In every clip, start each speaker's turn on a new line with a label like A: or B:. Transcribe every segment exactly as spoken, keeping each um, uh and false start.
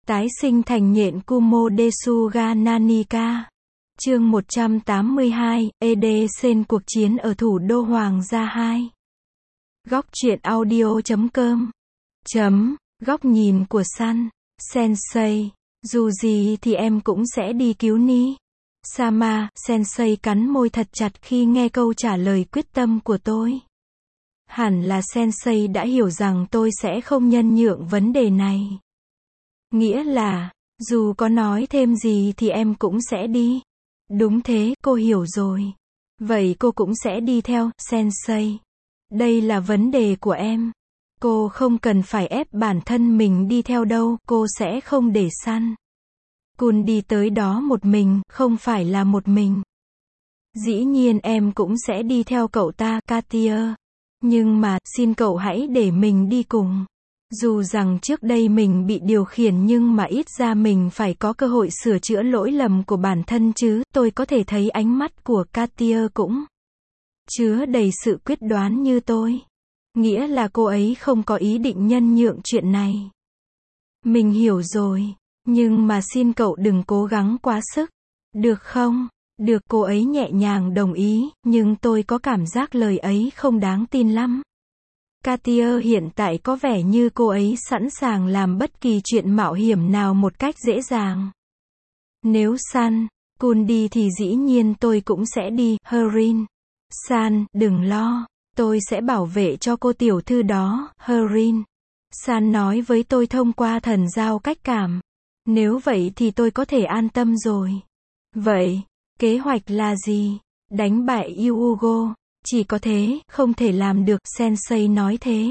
A: Tái sinh thành nhện Kumo Desuga Nanika. Chương một trăm tám mươi hai, Eden cuộc chiến ở thủ đô Hoàng gia hai. Góc truyện audio chấm com. Chấm, góc nhìn của Sun. Sensei, dù gì thì em cũng sẽ đi cứu Ni. Sama, Sensei cắn môi thật chặt khi nghe câu trả lời quyết tâm của tôi. Hẳn là Sensei đã hiểu rằng tôi sẽ không nhân nhượng vấn đề này. Nghĩa là, dù có nói thêm gì thì em cũng sẽ đi. Đúng thế, cô hiểu rồi. Vậy cô cũng sẽ đi theo, Sensei. Đây là vấn đề của em. Cô không cần phải ép bản thân mình đi theo đâu, cô sẽ không để Sun Kun đi tới đó một mình, không phải là một mình. Dĩ nhiên em cũng sẽ đi theo cậu ta, Katia. Nhưng mà, xin cậu hãy để mình đi cùng. Dù rằng trước đây mình bị điều khiển nhưng mà ít ra mình phải có cơ hội sửa chữa lỗi lầm của bản thân chứ. Tôi có thể thấy ánh mắt của Katia cũng chứa đầy sự quyết đoán như tôi. Nghĩa là cô ấy không có ý định nhân nhượng chuyện này. Mình hiểu rồi. Nhưng mà xin cậu đừng cố gắng quá sức. Được không? Được, cô ấy nhẹ nhàng đồng ý, nhưng tôi có cảm giác lời ấy không đáng tin lắm. Katia hiện tại có vẻ như cô ấy sẵn sàng làm bất kỳ chuyện mạo hiểm nào một cách dễ dàng. Nếu Sun Kun đi thì dĩ nhiên tôi cũng sẽ đi, Herin. Sun, đừng lo, tôi sẽ bảo vệ cho cô tiểu thư đó, Herin. Sun nói với tôi thông qua thần giao cách cảm. Nếu vậy thì tôi có thể an tâm rồi. Vậy, kế hoạch là gì? Đánh bại Yuugo. Chỉ có thế, không thể làm được, Sensei nói thế.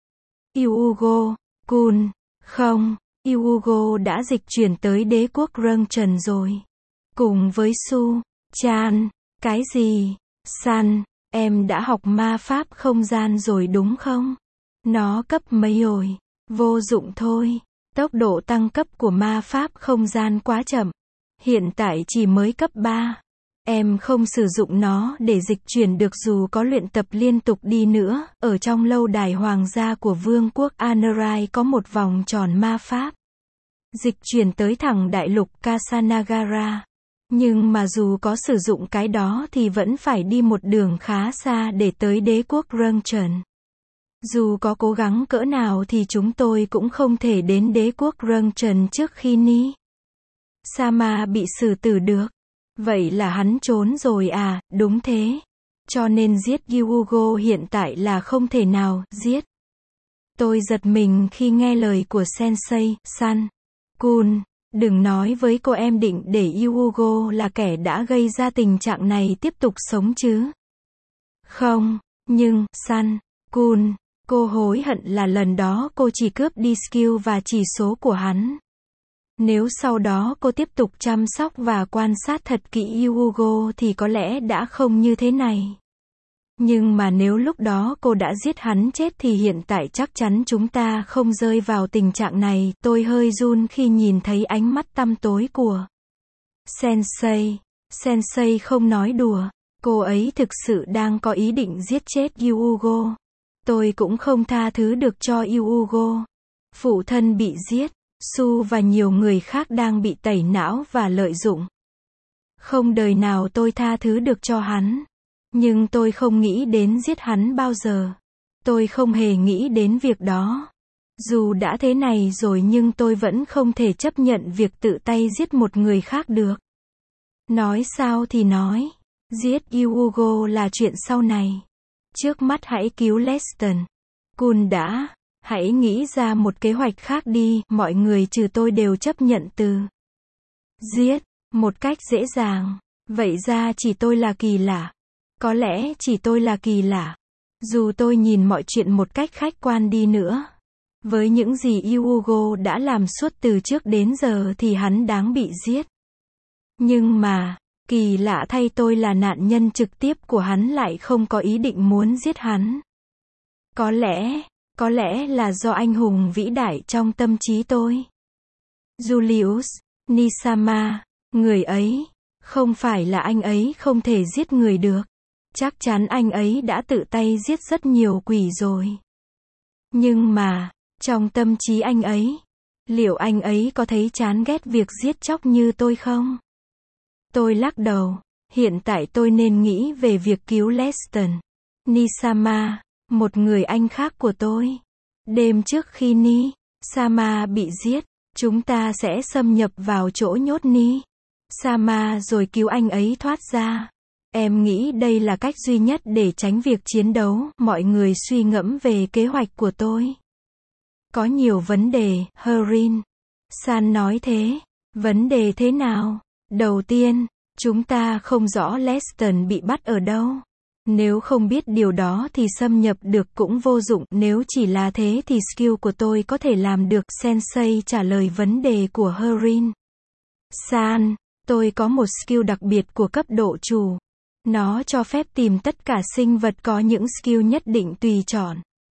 A: Yuugo, Kun, không, Yuugo đã dịch chuyển tới đế quốc Rung Trần rồi. Cùng với Su, Chan, cái gì? Sun, em đã học ma pháp không gian rồi đúng không? Nó cấp mấy rồi? Vô dụng thôi. Tốc độ tăng cấp của ma pháp không gian quá chậm. Hiện tại chỉ mới cấp ba. Em không sử dụng nó để dịch chuyển được dù có luyện tập liên tục đi nữa. Ở trong lâu đài hoàng gia của vương quốc Anerai có một vòng tròn ma pháp. Dịch chuyển tới thẳng đại lục Kasanagara. Nhưng mà dù có sử dụng cái đó thì vẫn phải đi một đường khá xa để tới đế quốc Rung Trần. Dù có cố gắng cỡ nào thì chúng tôi cũng không thể đến đế quốc Rung Trần trước khi Ni Sama bị xử tử được. Vậy là hắn trốn rồi à? Đúng thế. Cho nên giết Yuugo hiện tại là không thể nào giết. Tôi giật mình khi nghe lời của Sensei. Sun Kun, đừng nói với cô em định để Yuugo là kẻ đã gây ra tình trạng này tiếp tục sống chứ. Không, nhưng, Sun Kun, cô hối hận là lần đó cô chỉ cướp đi skill và chỉ số của hắn. Nếu sau đó cô tiếp tục chăm sóc và quan sát thật kỹ Yuugo thì có lẽ đã không như thế này. Nhưng mà nếu lúc đó cô đã giết hắn chết thì hiện tại chắc chắn chúng ta không rơi vào tình trạng này. Tôi hơi run khi nhìn thấy ánh mắt tăm tối của Sensei. Sensei không nói đùa. Cô ấy thực sự đang có ý định giết chết Yuugo. Tôi cũng không tha thứ được cho Yuugo. Phụ thân bị giết. Su và nhiều người khác đang bị tẩy não và lợi dụng. Không đời nào tôi tha thứ được cho hắn. Nhưng tôi không nghĩ đến giết hắn bao giờ. Tôi không hề nghĩ đến việc đó. Dù đã thế này rồi nhưng tôi vẫn không thể chấp nhận việc tự tay giết một người khác được. Nói sao thì nói. Giết Yuugo là chuyện sau này. Trước mắt hãy cứu Leston Kun đã. Hãy nghĩ ra một kế hoạch khác đi, mọi người trừ tôi đều chấp nhận từ giết, một cách dễ dàng. Vậy ra chỉ tôi là kỳ lạ. Có lẽ chỉ tôi là kỳ lạ. Dù tôi nhìn mọi chuyện một cách khách quan đi nữa. Với những gì Yuugo đã làm suốt từ trước đến giờ thì hắn đáng bị giết. Nhưng mà, kỳ lạ thay tôi là nạn nhân trực tiếp của hắn lại không có ý định muốn giết hắn. Có lẽ... Có lẽ là do anh hùng vĩ đại trong tâm trí tôi. Julius Nisama, người ấy, không phải là anh ấy không thể giết người được. Chắc chắn anh ấy đã tự tay giết rất nhiều quỷ rồi. Nhưng mà, trong tâm trí anh ấy, Liệu anh ấy có thấy chán ghét việc giết chóc như tôi không? Tôi lắc đầu. Hiện tại tôi nên nghĩ về việc cứu Leston. Nisama, một người anh khác của tôi. Đêm trước khi Ni Sama bị giết, chúng ta sẽ xâm nhập vào chỗ nhốt Ni Sama rồi cứu anh ấy thoát ra. Em nghĩ đây là cách duy nhất để tránh việc chiến đấu. Mọi người suy ngẫm về kế hoạch của tôi. Có nhiều vấn đề, Herin. San nói thế. Vấn đề thế nào? Đầu tiên, chúng ta không rõ Leston bị bắt ở đâu. Nếu không biết điều đó thì xâm nhập được cũng vô dụng. Nếu chỉ là thế thì skill của tôi có thể làm được. Sensei trả lời vấn đề của Herin. San, tôi có một skill đặc biệt của cấp độ chủ. Nó cho phép tìm tất cả sinh vật có những skill nhất định tùy chọn.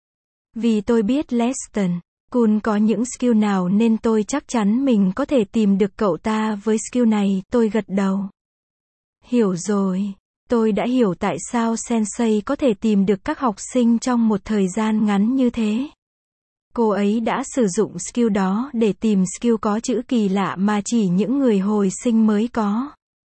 A: Vì tôi biết Leston Kun có những skill nào nên tôi chắc chắn mình có thể tìm được cậu ta với skill này. Tôi gật đầu. Hiểu rồi. Tôi đã hiểu tại sao Sensei có thể tìm được các học sinh trong một thời gian ngắn như thế. Cô ấy đã sử dụng skill đó để tìm skill có chữ kỳ lạ mà chỉ những người hồi sinh mới có.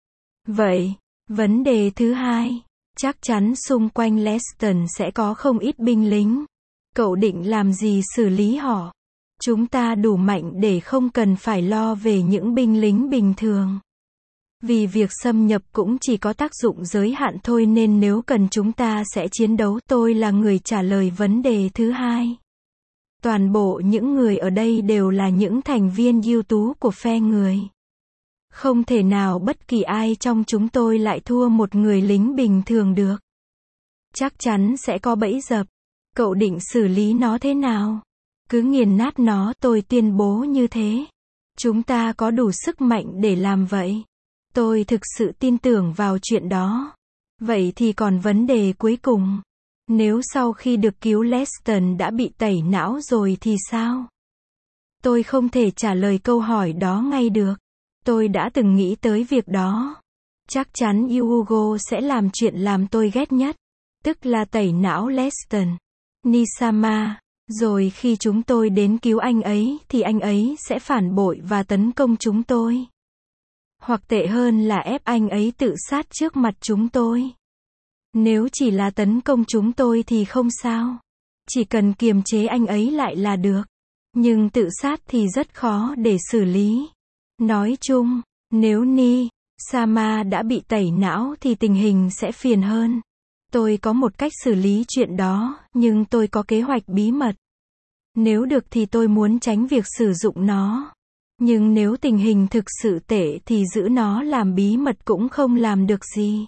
A: Vậy, vấn đề thứ hai, chắc chắn xung quanh Leston sẽ có không ít binh lính. Cậu định làm gì xử lý họ? Chúng ta đủ mạnh để không cần phải lo về những binh lính bình thường. Vì việc xâm nhập cũng chỉ có tác dụng giới hạn thôi nên nếu cần chúng ta sẽ chiến đấu. Tôi là người trả lời vấn đề thứ hai. Toàn bộ những người ở đây đều là những thành viên ưu tú của phe người. Không thể nào bất kỳ ai trong chúng tôi lại thua một người lính bình thường được. Chắc chắn sẽ có bẫy dập. Cậu định xử lý nó thế nào? Cứ nghiền nát nó, tôi tuyên bố như thế. Chúng ta có đủ sức mạnh để làm vậy. Tôi thực sự tin tưởng vào chuyện đó. Vậy thì còn vấn đề cuối cùng. Nếu sau khi được cứu Leston đã bị tẩy não rồi thì sao? Tôi không thể trả lời câu hỏi đó ngay được. Tôi đã từng nghĩ tới việc đó. Chắc chắn Hugo sẽ làm chuyện làm tôi ghét nhất. Tức là tẩy não Leston Nisama. Rồi khi chúng tôi đến cứu anh ấy thì anh ấy sẽ phản bội và tấn công chúng tôi. Hoặc tệ hơn là ép anh ấy tự sát trước mặt chúng tôi. Nếu chỉ là tấn công chúng tôi thì không sao. Chỉ cần kiềm chế anh ấy lại là được. Nhưng tự sát thì rất khó để xử lý. Nói chung, nếu Ni Sama đã bị tẩy não thì tình hình sẽ phiền hơn. Tôi có một cách xử lý chuyện đó, nhưng tôi có kế hoạch bí mật. Nếu được thì tôi muốn tránh việc sử dụng nó. Nhưng nếu tình hình thực sự tệ thì giữ nó làm bí mật cũng không làm được gì.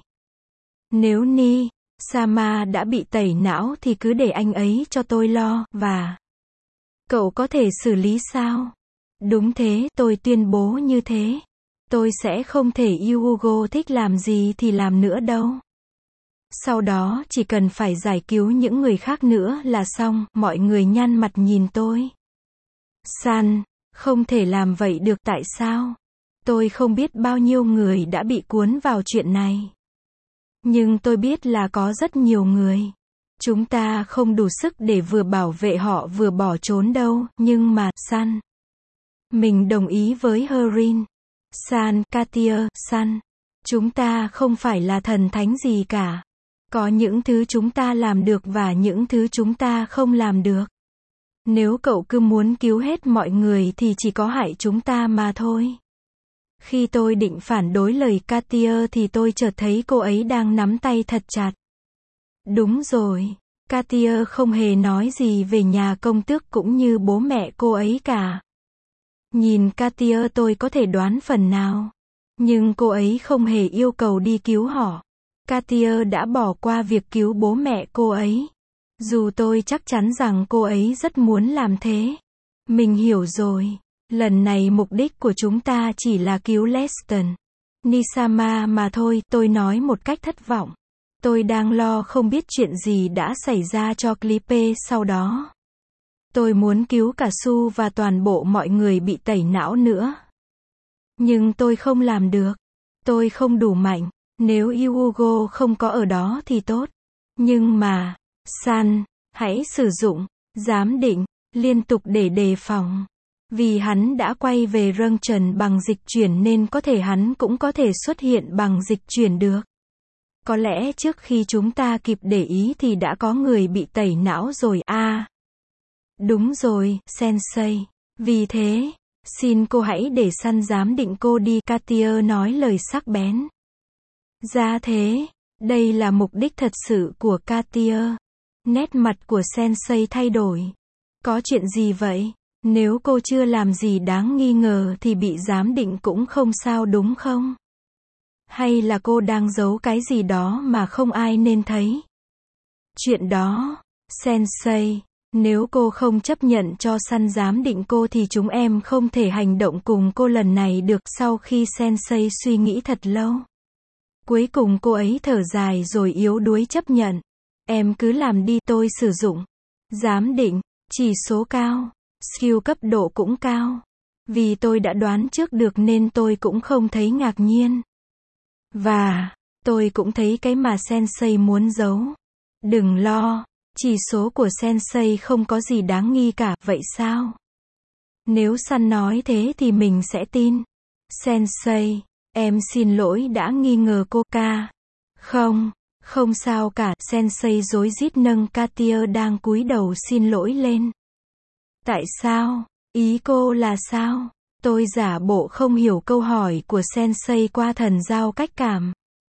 A: Nếu Ni Sama đã bị tẩy não thì cứ để anh ấy cho tôi lo, và cậu có thể xử lý sao? Đúng thế, tôi tuyên bố như thế. Tôi sẽ không thể Hugo thích làm gì thì làm nữa đâu. Sau đó chỉ cần phải giải cứu những người khác nữa là xong. Mọi người nhăn mặt nhìn tôi. San, không thể làm vậy được, tại sao? Tôi không biết bao nhiêu người đã bị cuốn vào chuyện này. Nhưng tôi biết là có rất nhiều người. Chúng ta không đủ sức để vừa bảo vệ họ vừa bỏ trốn đâu, nhưng mà, San. Mình đồng ý với Herin. San, Katia, San. Chúng ta không phải là thần thánh gì cả. Có những thứ chúng ta làm được và những thứ chúng ta không làm được. Nếu cậu cứ muốn cứu hết mọi người thì chỉ có hại chúng ta mà thôi. Khi tôi định phản đối lời Katia thì tôi chợt thấy cô ấy đang nắm tay thật chặt. Đúng rồi. Katia không hề nói gì về nhà công tước cũng như bố mẹ cô ấy cả. Nhìn Katia tôi có thể đoán phần nào. Nhưng cô ấy không hề yêu cầu đi cứu họ. Katia đã bỏ qua việc cứu bố mẹ cô ấy. Dù tôi chắc chắn rằng cô ấy rất muốn làm thế. Mình hiểu rồi. Lần này mục đích của chúng ta chỉ là cứu Leston Nisama mà thôi, tôi nói một cách thất vọng. Tôi đang lo không biết chuyện gì đã xảy ra cho Clippe sau đó. Tôi muốn cứu cả Su và toàn bộ mọi người bị tẩy não nữa. Nhưng tôi không làm được. Tôi không đủ mạnh. Nếu Hugo không có ở đó thì tốt. Nhưng mà, San, hãy sử dụng giám định liên tục để đề phòng. Vì hắn đã quay về râng trần bằng dịch chuyển nên có thể hắn cũng có thể xuất hiện bằng dịch chuyển được. Có lẽ trước khi chúng ta kịp để ý thì đã có người bị tẩy não rồi à. Đúng rồi, Sensei. Vì thế, xin cô hãy để săn giám định cô đi, Cartier nói lời sắc bén. Ra thế, đây là mục đích thật sự của Cartier. Nét mặt của Sensei thay đổi. Có chuyện gì vậy? Nếu cô chưa làm gì đáng nghi ngờ thì bị giám định cũng không sao đúng không? Hay là cô đang giấu cái gì đó mà không ai nên thấy? Chuyện đó, Sensei, nếu cô không chấp nhận cho săn giám định cô thì chúng em không thể hành động cùng cô lần này được. Sau khi Sensei suy nghĩ thật lâu, cuối cùng cô ấy thở dài rồi yếu đuối chấp nhận. Em cứ làm đi, tôi sử dụng giám định, chỉ số cao, skill cấp độ cũng cao. Vì tôi đã đoán trước được nên tôi cũng không thấy ngạc nhiên. Và, tôi cũng thấy cái mà Sensei muốn giấu. Đừng lo, chỉ số của Sensei không có gì đáng nghi cả, vậy sao? Nếu Sun nói thế thì mình sẽ tin. Sensei, em xin lỗi đã nghi ngờ cô ca. Không, không sao cả, Sensei rối rít nâng Cartier đang cúi đầu xin lỗi lên. Tại sao? Ý cô là sao? Tôi giả bộ không hiểu câu hỏi của Sensei qua thần giao cách cảm.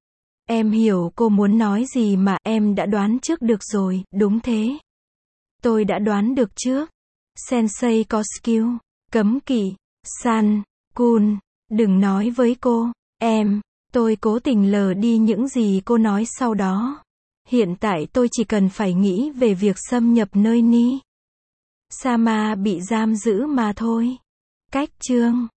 A: Em hiểu cô muốn nói gì mà, em đã đoán trước được rồi, đúng thế. Tôi đã đoán được trước. Sensei có skill, cấm kỵ, Sun, Kun, đừng nói với cô, em, tôi cố tình lờ đi những gì cô nói sau đó. Hiện tại tôi chỉ cần phải nghĩ về việc xâm nhập nơi Ni Sama bị giam giữ mà thôi. Cách chương